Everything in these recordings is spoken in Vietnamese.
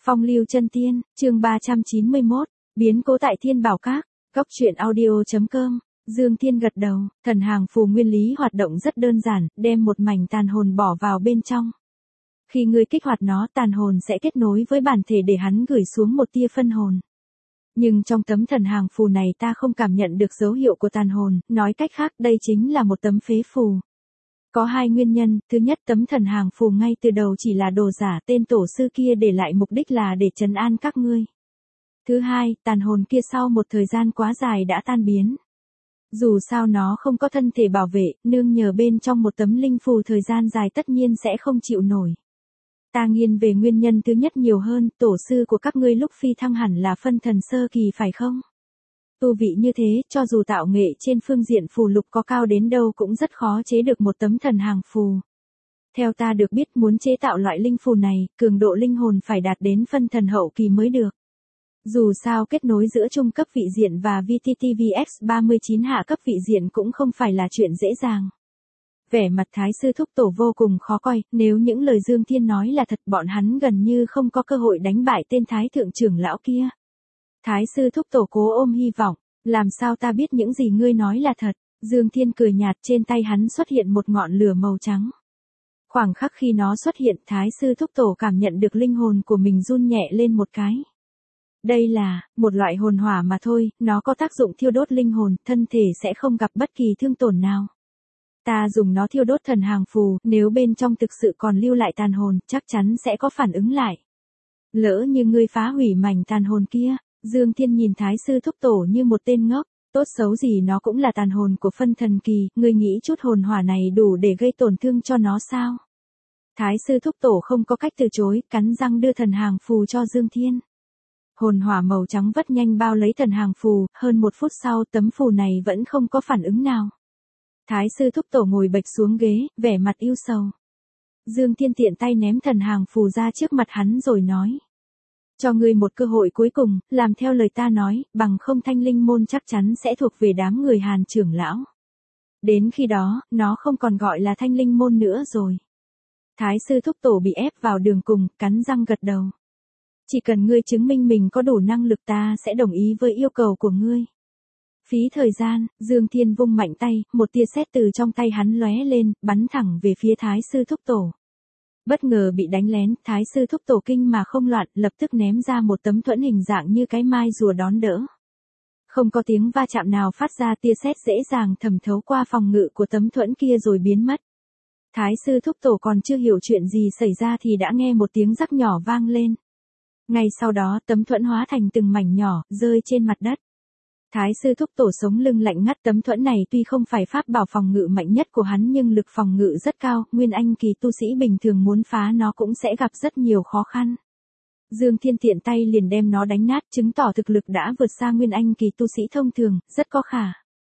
Phong lưu chân tiên, chương 391, biến cố tại Thiên Bảo Các, góc truyện audio.com. Dương Thiên gật đầu, thần hàng phù nguyên lý hoạt động rất đơn giản, đem một mảnh tàn hồn bỏ vào bên trong. Khi ngươi kích hoạt nó, tàn hồn sẽ kết nối với bản thể để hắn gửi xuống một tia phân hồn. Nhưng trong tấm thần hàng phù này ta không cảm nhận được dấu hiệu của tàn hồn, nói cách khác đây chính là một tấm phế phù. Có hai nguyên nhân, thứ nhất tấm thần hàng phù ngay từ đầu chỉ là đồ giả, tên tổ sư kia để lại mục đích là để trấn an các ngươi. Thứ hai, tàn hồn kia sau một thời gian quá dài đã tan biến. Dù sao nó không có thân thể bảo vệ, nương nhờ bên trong một tấm linh phù thời gian dài tất nhiên sẽ không chịu nổi. Ta nghiêng về nguyên nhân thứ nhất nhiều hơn, tổ sư của các ngươi lúc phi thăng hẳn là phân thần sơ kỳ phải không? Tu vị như thế, cho dù tạo nghệ trên phương diện phù lục có cao đến đâu cũng rất khó chế được một tấm thần hàng phù. Theo ta được biết muốn chế tạo loại linh phù này, cường độ linh hồn phải đạt đến phân thần hậu kỳ mới được. Dù sao kết nối giữa trung cấp vị diện và VTTVX39 hạ cấp vị diện cũng không phải là chuyện dễ dàng. Vẻ mặt Thái sư thúc tổ vô cùng khó coi, nếu những lời Dương Thiên nói là thật bọn hắn gần như không có cơ hội đánh bại tên Thái thượng trưởng lão kia. Thái sư thúc tổ cố ôm hy vọng, làm sao ta biết những gì ngươi nói là thật, Dương Thiên cười nhạt trên tay hắn xuất hiện một ngọn lửa màu trắng. Khoảng khắc khi nó xuất hiện Thái sư thúc tổ cảm nhận được linh hồn của mình run nhẹ lên một cái. Đây là một loại hồn hỏa mà thôi, nó có tác dụng thiêu đốt linh hồn, thân thể sẽ không gặp bất kỳ thương tổn nào. Ta dùng nó thiêu đốt thần hàng phù, nếu bên trong thực sự còn lưu lại tàn hồn, chắc chắn sẽ có phản ứng lại. Lỡ như ngươi phá hủy mảnh tàn hồn kia, Dương Thiên nhìn Thái sư thúc tổ như một tên ngốc, tốt xấu gì nó cũng là tàn hồn của phân thần kỳ, ngươi nghĩ chút hồn hỏa này đủ để gây tổn thương cho nó sao? Thái sư thúc tổ không có cách từ chối, cắn răng đưa thần hàng phù cho Dương Thiên. Hồn hỏa màu trắng vất nhanh bao lấy thần hàng phù, hơn một phút sau tấm phù này vẫn không có phản ứng nào. Thái sư thúc tổ ngồi bệch xuống ghế, vẻ mặt ưu sầu. Dương Thiên tiện tay ném thần hàng phù ra trước mặt hắn rồi nói. Cho ngươi một cơ hội cuối cùng, làm theo lời ta nói, bằng không Thanh Linh môn chắc chắn sẽ thuộc về đám người Hàn trưởng lão. Đến khi đó, nó không còn gọi là Thanh Linh môn nữa rồi. Thái sư thúc tổ bị ép vào đường cùng, cắn răng gật đầu. Chỉ cần ngươi chứng minh mình có đủ năng lực ta sẽ đồng ý với yêu cầu của ngươi. Phí thời gian, Dương Thiên vung mạnh tay, một tia sét từ trong tay hắn lóe lên, bắn thẳng về phía Thái sư thúc tổ. Bất ngờ bị đánh lén, Thái sư thúc tổ kinh mà không loạn, lập tức ném ra một tấm thuẫn hình dạng như cái mai rùa đón đỡ. Không có tiếng va chạm nào phát ra, tia sét dễ dàng thẩm thấu qua phòng ngự của tấm thuẫn kia rồi biến mất. Thái sư thúc tổ còn chưa hiểu chuyện gì xảy ra thì đã nghe một tiếng rắc nhỏ vang lên. Ngay sau đó tấm thuẫn hóa thành từng mảnh nhỏ, rơi trên mặt đất. Thái sư thúc tổ sống lưng lạnh ngắt, tấm thuẫn này tuy không phải pháp bảo phòng ngự mạnh nhất của hắn nhưng lực phòng ngự rất cao, nguyên anh kỳ tu sĩ bình thường muốn phá nó cũng sẽ gặp rất nhiều khó khăn. Dương Thiên tiện tay liền đem nó đánh nát, chứng tỏ thực lực đã vượt xa nguyên anh kỳ tu sĩ thông thường, rất có khả.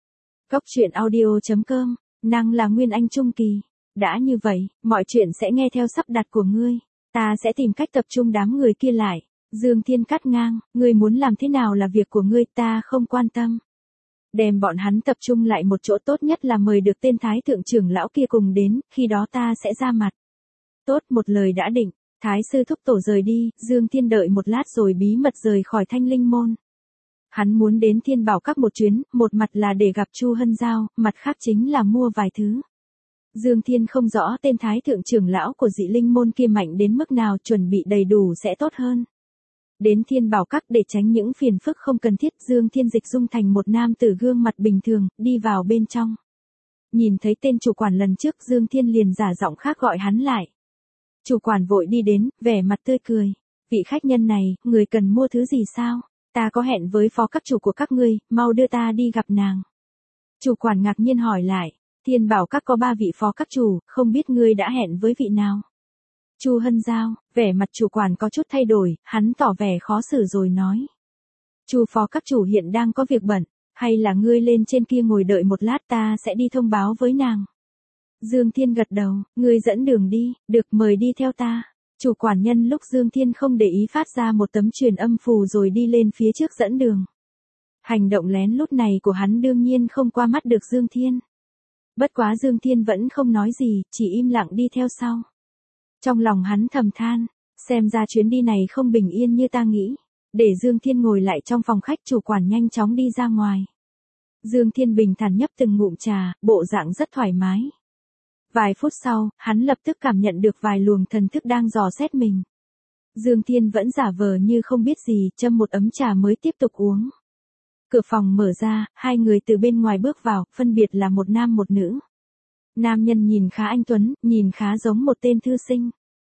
Góc truyện audio.com, năng là nguyên anh trung kỳ. Đã như vậy, mọi chuyện sẽ nghe theo sắp đặt của ngươi. Ta sẽ tìm cách tập trung đám người kia lại. Dương Thiên cắt ngang, ngươi muốn làm thế nào là việc của ngươi, ta không quan tâm. Đem bọn hắn tập trung lại một chỗ, tốt nhất là mời được tên Thái thượng trưởng lão kia cùng đến, khi đó ta sẽ ra mặt. Tốt, một lời đã định, Thái sư thúc tổ rời đi, Dương Thiên đợi một lát rồi bí mật rời khỏi Thanh Linh môn. Hắn muốn đến Thiên Bảo Các một chuyến, một mặt là để gặp Chu Hân Giao, mặt khác chính là mua vài thứ. Dương Thiên không rõ tên Thái thượng trưởng lão của dị linh môn kia mạnh đến mức nào, chuẩn bị đầy đủ sẽ tốt hơn. Đến Thiên Bảo Các để tránh những phiền phức không cần thiết, Dương Thiên dịch dung thành một nam tử gương mặt bình thường, đi vào bên trong. Nhìn thấy tên chủ quản lần trước, Dương Thiên liền giả giọng khác gọi hắn lại. Chủ quản vội đi đến, vẻ mặt tươi cười. Vị khách nhân này, người cần mua thứ gì sao? Ta có hẹn với phó các chủ của các ngươi, mau đưa ta đi gặp nàng. Chủ quản ngạc nhiên hỏi lại. Thiên Bảo Các có 3 vị phó các chủ, không biết ngươi đã hẹn với vị nào? Chu Hân Giao, vẻ mặt chủ quản có chút thay đổi, hắn tỏ vẻ khó xử rồi nói. Chu phó các chủ hiện đang có việc bận, hay là ngươi lên trên kia ngồi đợi một lát, ta sẽ đi thông báo với nàng. Dương Thiên gật đầu, ngươi dẫn đường đi, được, mời đi theo ta. Chủ quản nhân lúc Dương Thiên không để ý phát ra một tấm truyền âm phù rồi đi lên phía trước dẫn đường. Hành động lén lút này của hắn đương nhiên không qua mắt được Dương Thiên. Bất quá Dương Thiên vẫn không nói gì, chỉ im lặng đi theo sau. Trong lòng hắn thầm than, Xem ra chuyến đi này không bình yên như ta nghĩ. Để Dương Thiên ngồi lại trong phòng khách, chủ quản nhanh chóng đi ra ngoài. Dương Thiên bình thản nhấp từng ngụm trà, bộ dạng rất thoải mái. Vài phút sau, hắn lập tức cảm nhận được vài luồng thần thức đang dò xét mình. Dương Thiên vẫn giả vờ như không biết gì, châm một ấm trà mới tiếp tục uống. Cửa phòng mở ra, hai người từ bên ngoài bước vào, phân biệt là một nam một nữ. Nam nhân nhìn khá anh tuấn, nhìn khá giống một tên thư sinh.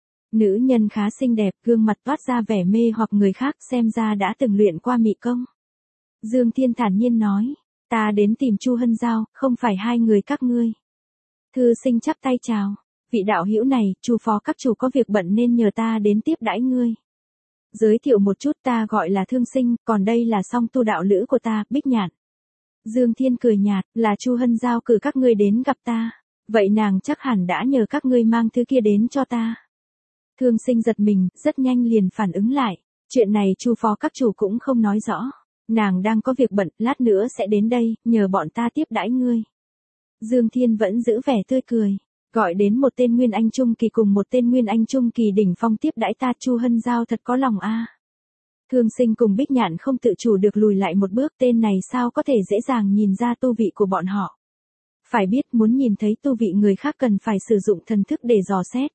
Nữ nhân khá xinh đẹp, gương mặt toát ra vẻ mê hoặc người khác, xem ra đã từng luyện qua mị công. Dương Thiên thản nhiên nói, ta đến tìm Chu Hân Giao, không phải hai người các ngươi. Thư sinh chắp tay chào, vị đạo hữu này, Chu phó các chủ có việc bận nên nhờ ta đến tiếp đãi ngươi. Giới thiệu một chút, ta gọi là Thương Sinh, còn đây là song tu đạo lữ của ta, Bích Nhạn. Dương Thiên cười nhạt, là Chu Hân Giao cử các ngươi đến gặp ta. Vậy nàng chắc hẳn đã nhờ các ngươi mang thứ kia đến cho ta. Thương Sinh giật mình, rất nhanh liền phản ứng lại. Chuyện này Chu phó các chủ cũng không nói rõ. Nàng đang có việc bận, lát nữa sẽ đến đây, nhờ bọn ta tiếp đãi ngươi. Dương Thiên vẫn giữ vẻ tươi cười. Gọi đến một tên Nguyên Anh Trung Kỳ cùng một tên Nguyên Anh Trung Kỳ đỉnh phong tiếp đãi ta, Chu Hân Giao thật có lòng a. Thương Sinh cùng Bích Nhạn không tự chủ được lùi lại một bước, tên này sao có thể dễ dàng nhìn ra tu vị của bọn họ. Phải biết muốn nhìn thấy tu vị người khác cần phải sử dụng thần thức để dò xét.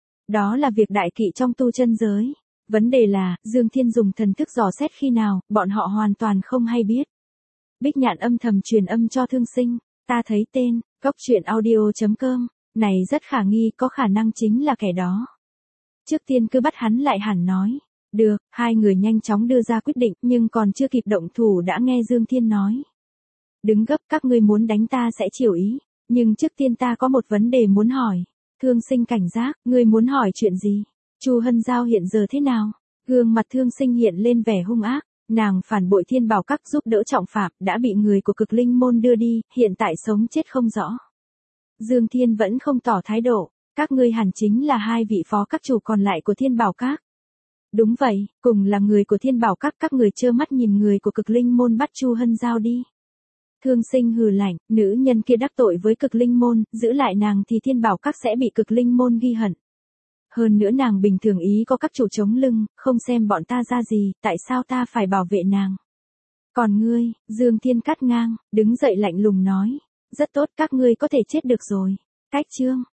Đó là việc đại kỵ trong tu chân giới. Vấn đề là, Dương Thiên dùng thần thức dò xét khi nào, bọn họ hoàn toàn không hay biết. Bích Nhạn âm thầm truyền âm cho Thương Sinh, ta thấy tên, goctruyện.audio.com, này rất khả nghi, có khả năng chính là kẻ đó. Trước tiên cứ bắt hắn lại hẳn nói. Được, hai người nhanh chóng đưa ra quyết định, nhưng còn chưa kịp động thủ đã nghe Dương Thiên nói. Đứng gấp, các ngươi muốn đánh ta sẽ chiều ý, nhưng trước tiên ta có một vấn đề muốn hỏi. Thương Sinh cảnh giác, ngươi muốn hỏi chuyện gì? Chu Hân Giao hiện giờ thế nào? Gương mặt Thương Sinh hiện lên vẻ hung ác, nàng phản bội Thiên Bảo Các giúp đỡ trọng phạm, đã bị người của Cực Linh môn đưa đi, hiện tại sống chết không rõ. Dương Thiên vẫn không tỏ thái độ, các ngươi hẳn chính là hai vị phó các chủ còn lại của Thiên Bảo Các. Đúng vậy, cùng là người của Thiên Bảo Các người trơ mắt nhìn người của Cực Linh môn bắt Chu Hân Giao đi. Thương Sinh hừ lạnh, nữ nhân kia đắc tội với Cực Linh môn, giữ lại nàng thì Thiên Bảo Các sẽ bị Cực Linh môn ghi hận. Hơn nữa nàng bình thường ý có các chủ chống lưng, không xem bọn ta ra gì, tại sao ta phải bảo vệ nàng? Còn ngươi, Dương Thiên cắt ngang, đứng dậy lạnh lùng nói, rất tốt, các ngươi có thể chết được rồi. Cách chương